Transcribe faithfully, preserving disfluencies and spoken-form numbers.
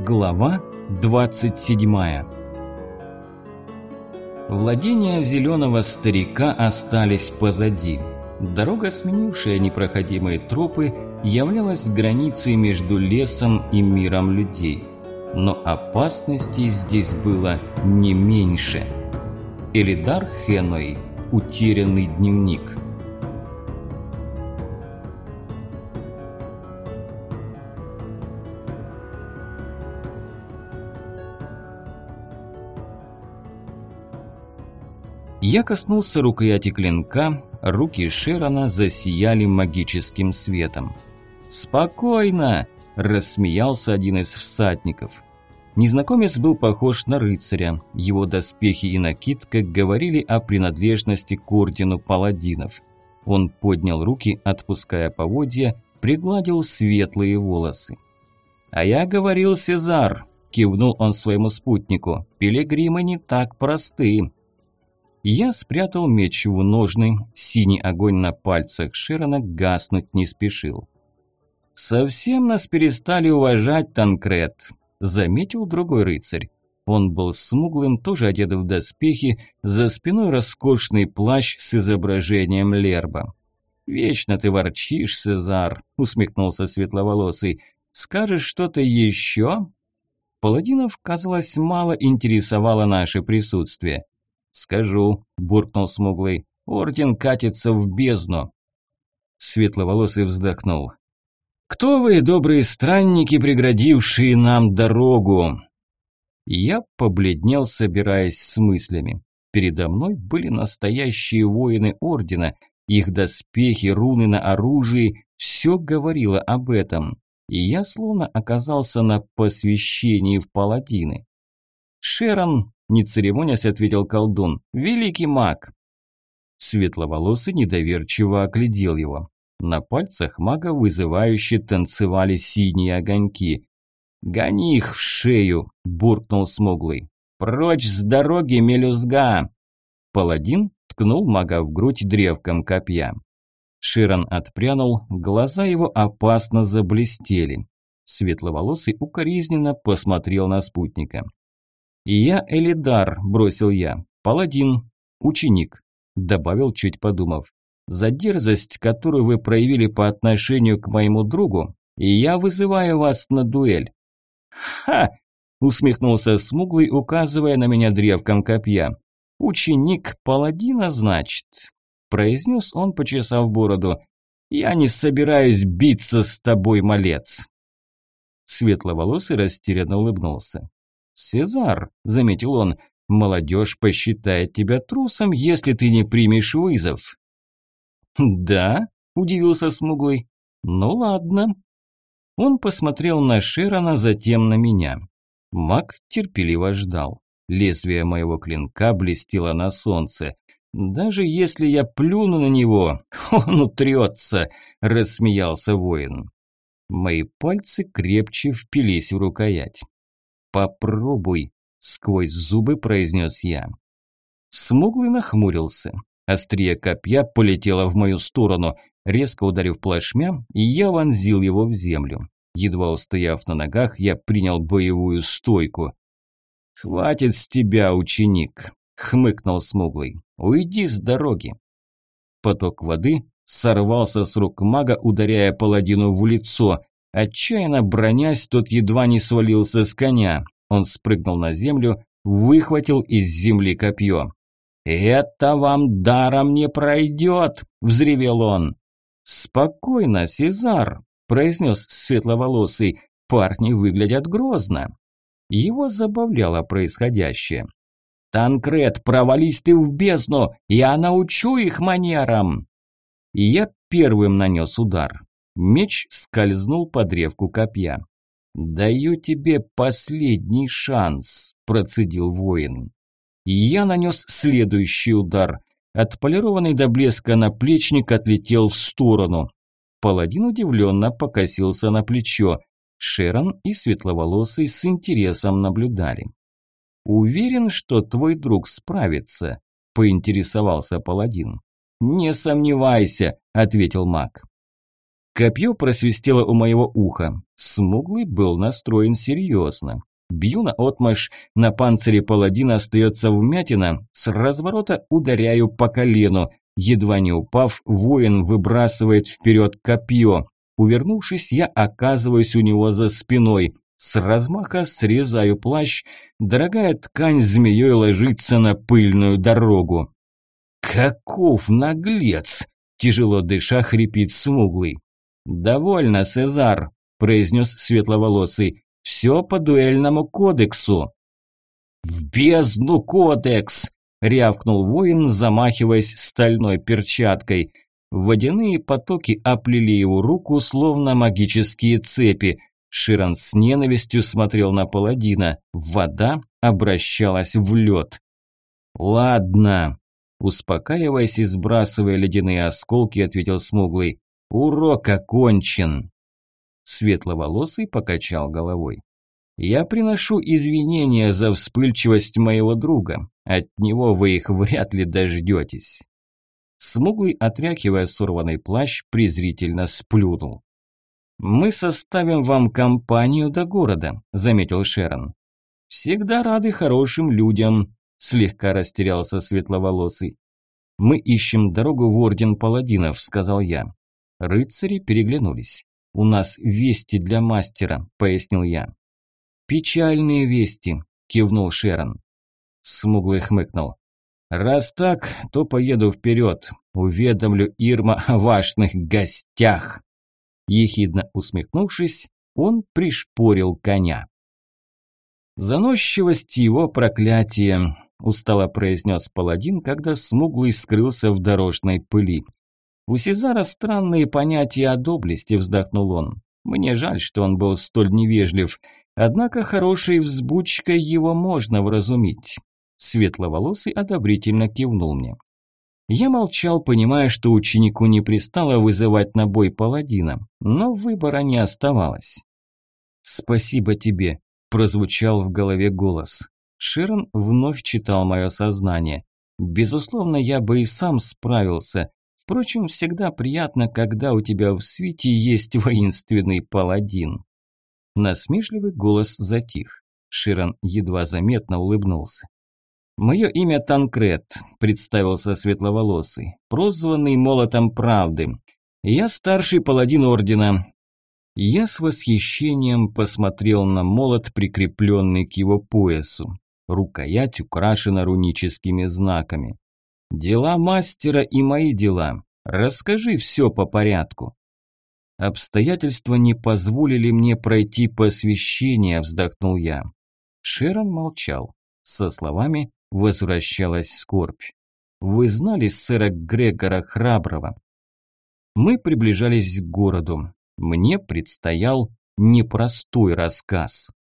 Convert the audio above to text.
Глава двадцать седьмая. Владения зеленого старика остались позади. Дорога, сменившая непроходимые тропы, являлась границей между лесом и миром людей. Но опасностей здесь было не меньше. Элидар Хеной. Утерянный дневник. Я коснулся рукояти клинка, руки Шерона засияли магическим светом. «Спокойно!» – рассмеялся один из всадников. Незнакомец был похож на рыцаря, его доспехи и накидка говорили о принадлежности к ордену паладинов. Он поднял руки, отпуская поводья, пригладил светлые волосы. «А я говорил, Сезар!» – кивнул он своему спутнику. «Пилигримы не так просты!» Я спрятал меч в ножны, синий огонь на пальцах Шерона гаснуть не спешил. «Совсем нас перестали уважать, Танкред», – заметил другой рыцарь. Он был смуглым, тоже одет в доспехи, за спиной роскошный плащ с изображением лерба. «Вечно ты ворчишь, Сезар», – усмехнулся светловолосый. «Скажешь что-то еще?» Паладинов, казалось, мало интересовало наше присутствие. «Скажу», – буркнул смуглый, – «орден катится в бездну». Светловолосый вздохнул. «Кто вы, добрые странники, преградившие нам дорогу?» Я побледнел, собираясь с мыслями. Передо мной были настоящие воины ордена, их доспехи, руны на оружии – все говорило об этом, и я словно оказался на посвящении в паладины. «Шерон», не церемонясь, ответил колдун, – «великий маг». Светловолосый недоверчиво оглядел его. На пальцах мага вызывающе танцевали синие огоньки. «Гони их в шею!» – буркнул смуглый. «Прочь с дороги, мелюзга!» Паладин ткнул мага в грудь древком копья. Шерон отпрянул, глаза его опасно заблестели. Светловолосый укоризненно посмотрел на спутника. «И я Элидар», – бросил я, – «паладин, ученик», – добавил, чуть подумав. «За дерзость, которую вы проявили по отношению к моему другу, и я вызываю вас на дуэль». «Ха!» – усмехнулся смуглый, указывая на меня древком копья. «Ученик паладина, значит?» – произнес он, почесав бороду. «Я не собираюсь биться с тобой, малец». Светловолосый растерянно улыбнулся. «Сезар», – заметил он, – «молодежь посчитает тебя трусом, если ты не примешь вызов». «Да?» – удивился смуглый. «Ну ладно». Он посмотрел на Шерона, затем на меня. Маг терпеливо ждал. Лезвие моего клинка блестело на солнце. «Даже если я плюну на него, он утрется», – рассмеялся воин. Мои пальцы крепче впились в рукоять. «Попробуй», – сквозь зубы произнес я. Смуглый нахмурился. Острие копья полетело в мою сторону. Резко ударив плашмя, я вонзил его в землю. Едва устояв на ногах, я принял боевую стойку. «Хватит с тебя, ученик», – хмыкнул смуглый. «Уйди с дороги». Поток воды сорвался с рук мага, ударяя паладину в лицо. Отчаянно бронясь, тот едва не свалился с коня. Он спрыгнул на землю, выхватил из земли копье. «Это вам даром не пройдет!» – взревел он. «Спокойно, Сезар!» – произнес светловолосый. «Парни выглядят грозно». Его забавляло происходящее. «Танкред, провались ты в бездну! Я научу их манерам!» И я первым нанес удар. Меч скользнул по древку копья. «Даю тебе последний шанс», – процедил воин. Я нанес следующий удар. Отполированный до блеска наплечник отлетел в сторону. Паладин удивленно покосился на плечо. Шерон и светловолосый с интересом наблюдали. «Уверен, что твой друг справится», – поинтересовался паладин. «Не сомневайся», – ответил маг. Копье просвистело у моего уха. Смуглый был настроен серьезно. Бью наотмашь, на панцире паладина остается вмятина, с разворота ударяю по колену. Едва не упав, воин выбрасывает вперед копье. Увернувшись, я оказываюсь у него за спиной. С размаха срезаю плащ, дорогая ткань змеей ложится на пыльную дорогу. «Каков наглец!» – тяжело дыша хрипит смуглый. «Довольно, Сезар», – произнес светловолосый. «Все по дуэльному кодексу». «В бездну кодекс!» – рявкнул воин, замахиваясь стальной перчаткой. Водяные потоки оплели его руку, словно магические цепи. Ширан с ненавистью смотрел на паладина. Вода обращалась в лед. «Ладно», – успокаиваясь и сбрасывая ледяные осколки, ответил смуглый. «Урок окончен». Светловолосый покачал головой. «Я приношу извинения за вспыльчивость моего друга. От него вы их вряд ли дождетесь». Смуглый, отряхивая сорванный плащ, презрительно сплюнул. «Мы составим вам компанию до города», – заметил Шерон. «Всегда рады хорошим людям», – слегка растерялся светловолосый. «Мы ищем дорогу в Орден Паладинов», – сказал я. Рыцари переглянулись. «У нас вести для мастера», – пояснил я. «Печальные вести», – кивнул Шерон. Смуглый хмыкнул. «Раз так, то поеду вперед, уведомлю Ирма о важных гостях». Ехидно усмехнувшись, он пришпорил коня. «Заносчивость его проклятие», – устало произнес паладин, когда смуглый скрылся в дорожной пыли. «У Сезара странные понятия о доблести», – вздохнул он. «Мне жаль, что он был столь невежлив, однако хорошей взбучкой его можно вразумить». Светловолосый одобрительно кивнул мне. Я молчал, понимая, что ученику не пристало вызывать на бой паладина, но выбора не оставалось. «Спасибо тебе», – прозвучал в голове голос. Шерон вновь читал мое сознание. «Безусловно, я бы и сам справился. Впрочем, всегда приятно, когда у тебя в свите есть воинственный паладин». Насмешливый голос затих. Шерон едва заметно улыбнулся. «Мое имя Танкред», – представился светловолосый, прозванный Молотом Правды. «Я старший паладин Ордена». Я с восхищением посмотрел на молот, прикрепленный к его поясу. Рукоять украшена руническими знаками. «Дела мастера и мои дела. Расскажи все по порядку». «Обстоятельства не позволили мне пройти посвящение», – вздохнул я. Шерон молчал. Со словами возвращалась скорбь. «Вы знали сэра Грегора Храброго?» Мы приближались к городу. Мне предстоял непростой рассказ.